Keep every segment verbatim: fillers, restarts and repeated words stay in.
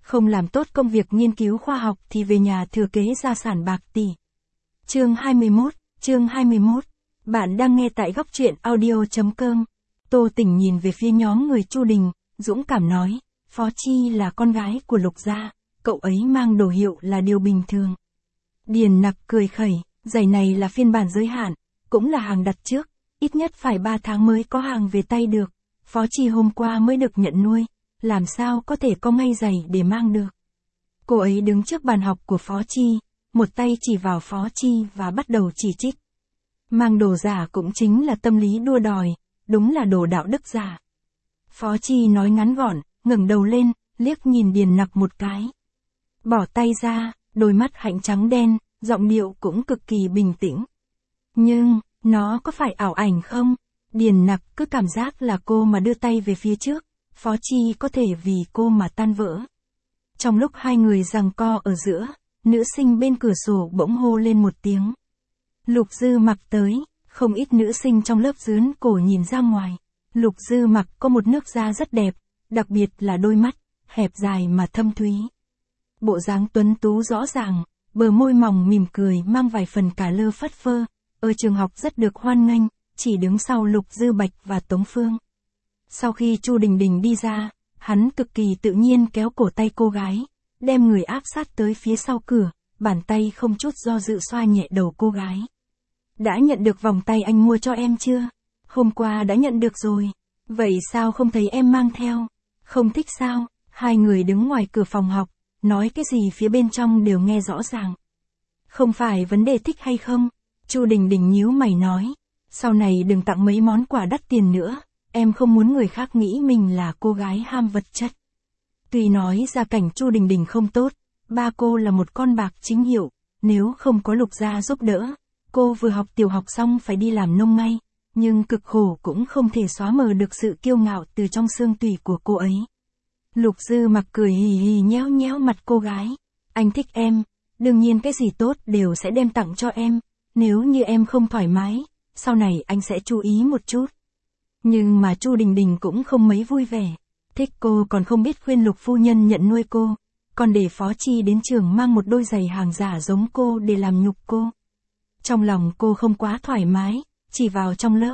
không làm tốt công việc nghiên cứu khoa học thì về nhà thừa kế gia sản bạc tỷ. Chương hai mươi mốt, chương hai mươi mốt. Bạn đang nghe tại góc truyện audio chấm com. Tô Tỉnh nhìn về phía nhóm người Chu Đình, dũng cảm nói, Phó Chi là con gái của Lục gia, cậu ấy mang đồ hiệu là điều bình thường. Điền Nặc cười khẩy, giày này là phiên bản giới hạn, cũng là hàng đặt trước, ít nhất phải ba tháng mới có hàng về tay được. Phó Chi hôm qua mới được nhận nuôi, làm sao có thể có ngay giày để mang được. Cô ấy đứng trước bàn học của Phó Chi, một tay chỉ vào Phó Chi và bắt đầu chỉ trích. Mang đồ giả cũng chính là tâm lý đua đòi, đúng là đồ đạo đức giả. Phó Chi nói ngắn gọn, ngẩng đầu lên, liếc nhìn Điền Nặc một cái. Bỏ tay ra, đôi mắt hạnh trắng đen, giọng điệu cũng cực kỳ bình tĩnh. Nhưng, nó có phải ảo ảnh không? Điền Nặc cứ cảm giác là cô mà đưa tay về phía trước, Phó Chi có thể vì cô mà tan vỡ. Trong lúc hai người giằng co ở giữa, nữ sinh bên cửa sổ bỗng hô lên một tiếng. Lục Dư Mặc tới, không ít nữ sinh trong lớp dướn cổ nhìn ra ngoài. Lục Dư Mặc có một nước da rất đẹp, đặc biệt là đôi mắt, hẹp dài mà thâm thúy. Bộ dáng tuấn tú rõ ràng, bờ môi mỏng mỉm cười mang vài phần cả lơ phất phơ, ở trường học rất được hoan nghênh, chỉ đứng sau Lục Dư Bạch và Tống Phương. Sau khi Chu Đình Đình đi ra, hắn cực kỳ tự nhiên kéo cổ tay cô gái, đem người áp sát tới phía sau cửa, bàn tay không chút do dự xoa nhẹ đầu cô gái. Đã nhận được vòng tay anh mua cho em chưa? Hôm qua đã nhận được rồi. Vậy sao không thấy em mang theo? Không thích sao? Hai người đứng ngoài cửa phòng học, nói cái gì phía bên trong đều nghe rõ ràng. Không phải vấn đề thích hay không? Chu Đình Đình nhíu mày nói. Sau này đừng tặng mấy món quà đắt tiền nữa, em không muốn người khác nghĩ mình là cô gái ham vật chất. Tuy nói gia cảnh Chu Đình Đình không tốt, ba cô là một con bạc chính hiệu, nếu không có Lục gia giúp đỡ, cô vừa học tiểu học xong phải đi làm nông ngay, nhưng cực khổ cũng không thể xóa mờ được sự kiêu ngạo từ trong xương tủy của cô ấy. Lục Dư Mặc cười hì hì nhéo nhéo mặt cô gái. Anh thích em, đương nhiên cái gì tốt đều sẽ đem tặng cho em, nếu như em không thoải mái, sau này anh sẽ chú ý một chút. Nhưng mà Chu Đình Đình cũng không mấy vui vẻ. Thích cô còn không biết khuyên Lục phu nhân nhận nuôi cô, còn để Phó Chi đến trường mang một đôi giày hàng giả giống cô để làm nhục cô. Trong lòng cô không quá thoải mái, chỉ vào trong lớp.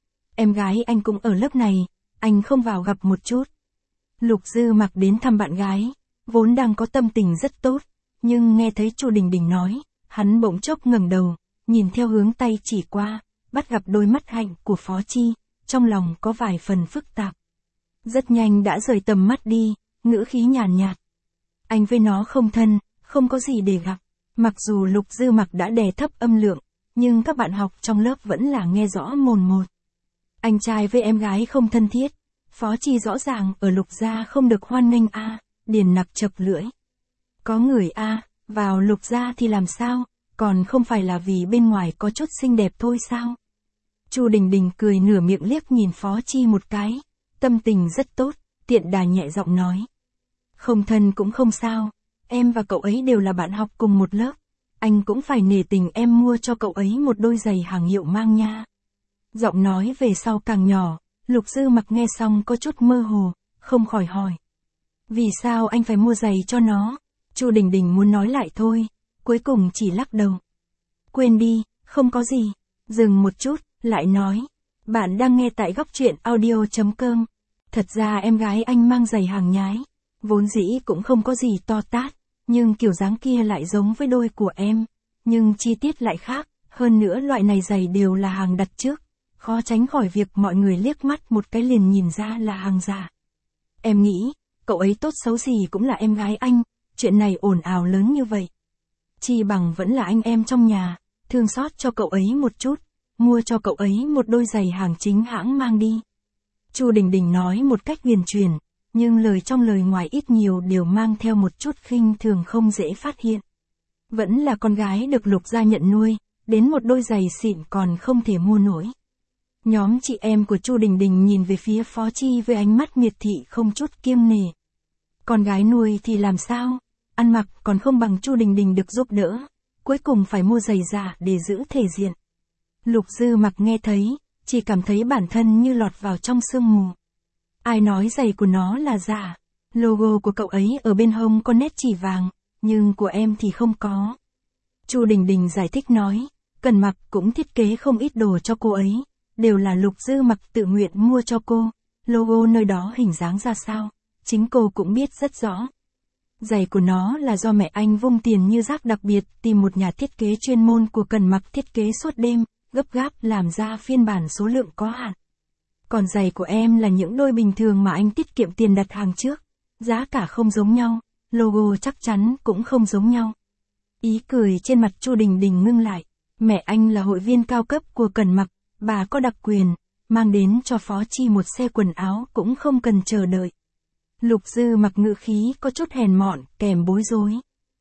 Em gái anh cũng ở lớp này, anh không vào gặp một chút. Lục Dư Mặc đến thăm bạn gái, vốn đang có tâm tình rất tốt, nhưng nghe thấy Chu Đình Đình nói, hắn bỗng chốc ngẩng đầu, nhìn theo hướng tay chỉ qua, bắt gặp đôi mắt hạnh của Phó Chi, trong lòng có vài phần phức tạp. Rất nhanh đã rời tầm mắt đi, ngữ khí nhàn nhạt, nhạt. Anh với nó không thân, không có gì để gặp. Mặc dù Lục Dư Mặc đã đè thấp âm lượng, nhưng các bạn học trong lớp vẫn là nghe rõ mồn một. Anh trai với em gái không thân thiết, Phó Chi rõ ràng ở Lục gia không được hoan nghênh a. À, Điền Nặc chập lưỡi. Có người a, à, vào Lục gia thì làm sao, còn không phải là vì bên ngoài có chút xinh đẹp thôi sao? Chu Đình Đình cười nửa miệng liếc nhìn Phó Chi một cái, tâm tình rất tốt, tiện đà nhẹ giọng nói. Không thân cũng không sao, em và cậu ấy đều là bạn học cùng một lớp, anh cũng phải nể tình em mua cho cậu ấy một đôi giày hàng hiệu mang nha. Giọng nói về sau càng nhỏ, Lục Dư Mặc nghe xong có chút mơ hồ, không khỏi hỏi. Vì sao anh phải mua giày cho nó? Chu Đình Đình muốn nói lại thôi, cuối cùng chỉ lắc đầu. Quên đi, không có gì. Dừng một chút, lại nói. Bạn đang nghe tại góc truyện audio chấm com. Thật ra em gái anh mang giày hàng nhái, vốn dĩ cũng không có gì to tát, nhưng kiểu dáng kia lại giống với đôi của em, nhưng chi tiết lại khác, hơn nữa loại này giày đều là hàng đặt trước, khó tránh khỏi việc mọi người liếc mắt một cái liền nhìn ra là hàng giả. Em nghĩ, cậu ấy tốt xấu gì cũng là em gái anh, chuyện này ồn ào lớn như vậy. Chi bằng vẫn là anh em trong nhà, thương xót cho cậu ấy một chút, mua cho cậu ấy một đôi giày hàng chính hãng mang đi. Chu Đình Đình nói một cách huyền chuyển, nhưng lời trong lời ngoài ít nhiều đều mang theo một chút khinh thường không dễ phát hiện. Vẫn là con gái được Lục gia nhận nuôi, đến một đôi giày xịn còn không thể mua nổi. Nhóm chị em của Chu Đình Đình nhìn về phía Phó Chi với ánh mắt miệt thị không chút kiêng nể. Con gái nuôi thì làm sao? Ăn mặc còn không bằng Chu Đình Đình được giúp đỡ, cuối cùng phải mua giày giả để giữ thể diện. Lục Dư Mặc nghe thấy, chỉ cảm thấy bản thân như lọt vào trong sương mù. Ai nói giày của nó là giả? Logo của cậu ấy ở bên hông có nét chỉ vàng, nhưng của em thì không có. Chu Đình Đình giải thích nói, Cần Mặc cũng thiết kế không ít đồ cho cô ấy, đều là Lục Dư Mặc tự nguyện mua cho cô, logo nơi đó hình dáng ra sao, chính cô cũng biết rất rõ. Giày của nó là do mẹ anh vung tiền như rác đặc biệt tìm một nhà thiết kế chuyên môn của Cần Mặc thiết kế suốt đêm, gấp gáp làm ra phiên bản số lượng có hạn. Còn giày của em là những đôi bình thường mà anh tiết kiệm tiền đặt hàng trước, giá cả không giống nhau, logo chắc chắn cũng không giống nhau. Ý cười trên mặt Chu Đình Đình ngưng lại, mẹ anh là hội viên cao cấp của Cần Mặc, bà có đặc quyền, mang đến cho Phó Chi một xe quần áo cũng không cần chờ đợi. Lục Dư Mặc ngữ khí có chút hèn mọn, kèm bối rối.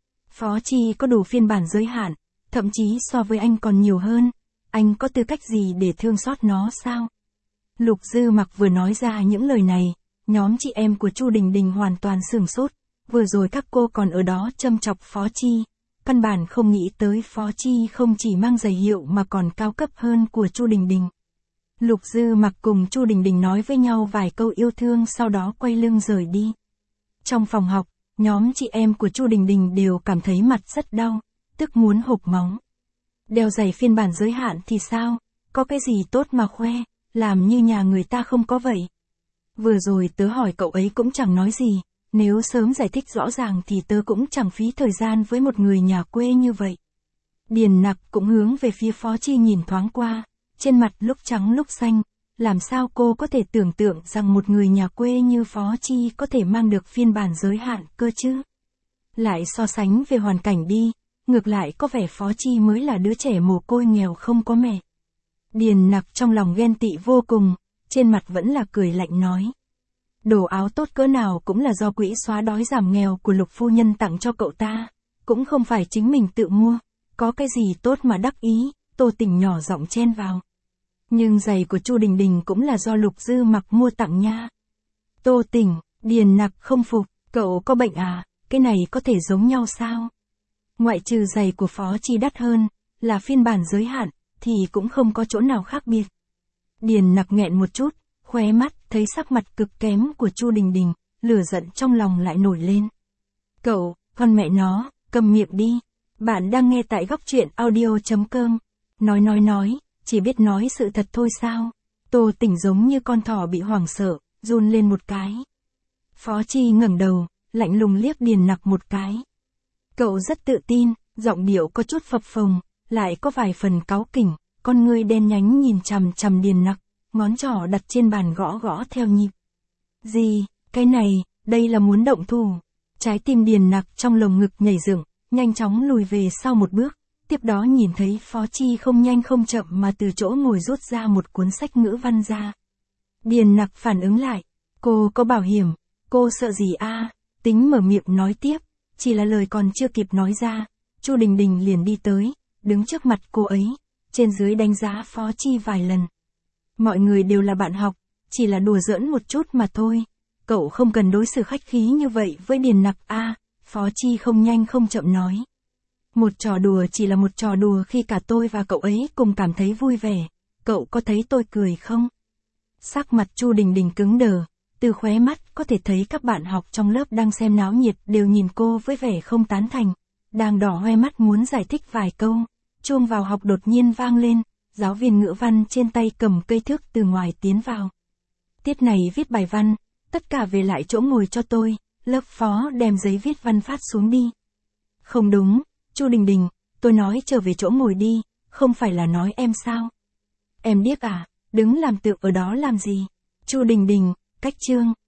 Phó Chi có đủ phiên bản giới hạn, thậm chí so với anh còn nhiều hơn, anh có tư cách gì để thương xót nó sao? Lục Dư Mặc vừa nói ra những lời này, nhóm chị em của Chu Đình Đình hoàn toàn sửng sốt, vừa rồi các cô còn ở đó châm chọc Phó Chi, căn bản không nghĩ tới Phó Chi không chỉ mang giày hiệu mà còn cao cấp hơn của Chu Đình Đình. Lục Dư Mặc cùng Chu Đình Đình nói với nhau vài câu yêu thương sau đó quay lưng rời đi. Trong phòng học, nhóm chị em của Chu Đình Đình đều cảm thấy mặt rất đau, tức muốn hộc máu. Đeo giày phiên bản giới hạn thì sao, có cái gì tốt mà khoe, làm như nhà người ta không có vậy. Vừa rồi tớ hỏi cậu ấy cũng chẳng nói gì, nếu sớm giải thích rõ ràng thì tớ cũng chẳng phí thời gian với một người nhà quê như vậy. Điền Nặc cũng hướng về phía Phó Chi nhìn thoáng qua, trên mặt lúc trắng lúc xanh, làm sao cô có thể tưởng tượng rằng một người nhà quê như Phó Chi có thể mang được phiên bản giới hạn cơ chứ? Lại so sánh về hoàn cảnh đi, ngược lại có vẻ Phó Chi mới là đứa trẻ mồ côi nghèo không có mẹ. Điền Nặc trong lòng ghen tị vô cùng, trên mặt vẫn là cười lạnh nói. Đồ áo tốt cỡ nào cũng là do quỹ xóa đói giảm nghèo của Lục phu nhân tặng cho cậu ta, cũng không phải chính mình tự mua, có cái gì tốt mà đắc ý, Tô Tỉnh nhỏ giọng chen vào. Nhưng giày của Chu Đình Đình cũng là do Lục Dư Mặc mua tặng nha. Tô Tỉnh, Điền Nặc không phục, cậu có bệnh à, cái này có thể giống nhau sao? Ngoại trừ giày của Phó Chi đắt hơn, là phiên bản giới hạn, thì cũng không có chỗ nào khác biệt. Điền Nặc nghẹn một chút, khóe mắt thấy sắc mặt cực kém của Chu Đình Đình, lửa giận trong lòng lại nổi lên. Cậu, con mẹ nó, cầm miệng đi. Bạn đang nghe tại góc truyện audio chấm com. Nói nói nói, chỉ biết nói sự thật thôi sao? Tô Tỉnh giống như con thỏ bị hoảng sợ, run lên một cái. Phó Chi ngẩng đầu, lạnh lùng liếc Điền Nặc một cái. Cậu rất tự tin, giọng điệu có chút phập phồng, lại có vài phần cáu kỉnh, con ngươi đen nhánh nhìn chằm chằm Điền Nặc, ngón trỏ đặt trên bàn gõ gõ theo nhịp. Gì, cái này, đây là muốn động thủ. Trái tim Điền Nặc trong lồng ngực nhảy dựng, nhanh chóng lùi về sau một bước, tiếp đó nhìn thấy Phó Chi không nhanh không chậm mà từ chỗ ngồi rút ra một cuốn sách ngữ văn ra. Điền Nặc phản ứng lại, cô có bảo hiểm, cô sợ gì a? Tính mở miệng nói tiếp, chỉ là lời còn chưa kịp nói ra, Chu Đình Đình liền đi tới, đứng trước mặt cô ấy, trên dưới đánh giá Phó Chi vài lần. Mọi người đều là bạn học, chỉ là đùa giỡn một chút mà thôi, cậu không cần đối xử khách khí như vậy với Điền Nặc a, Phó Chi không nhanh không chậm nói. Một trò đùa chỉ là một trò đùa khi cả tôi và cậu ấy cùng cảm thấy vui vẻ, cậu có thấy tôi cười không? Sắc mặt Chu Đình Đình cứng đờ, từ khóe mắt có thể thấy các bạn học trong lớp đang xem náo nhiệt đều nhìn cô với vẻ không tán thành, đang đỏ hoe mắt muốn giải thích vài câu. Chuông vào học đột nhiên vang lên, giáo viên ngữ văn trên tay cầm cây thước từ ngoài tiến vào. Tiết này viết bài văn, tất cả về lại chỗ ngồi cho tôi, lớp phó đem giấy viết văn phát xuống đi. Không đúng, Chu Đình Đình, tôi nói trở về chỗ ngồi đi, không phải là nói em sao? Em điếc à, đứng làm tượng ở đó làm gì? Chu Đình Đình, cách chương.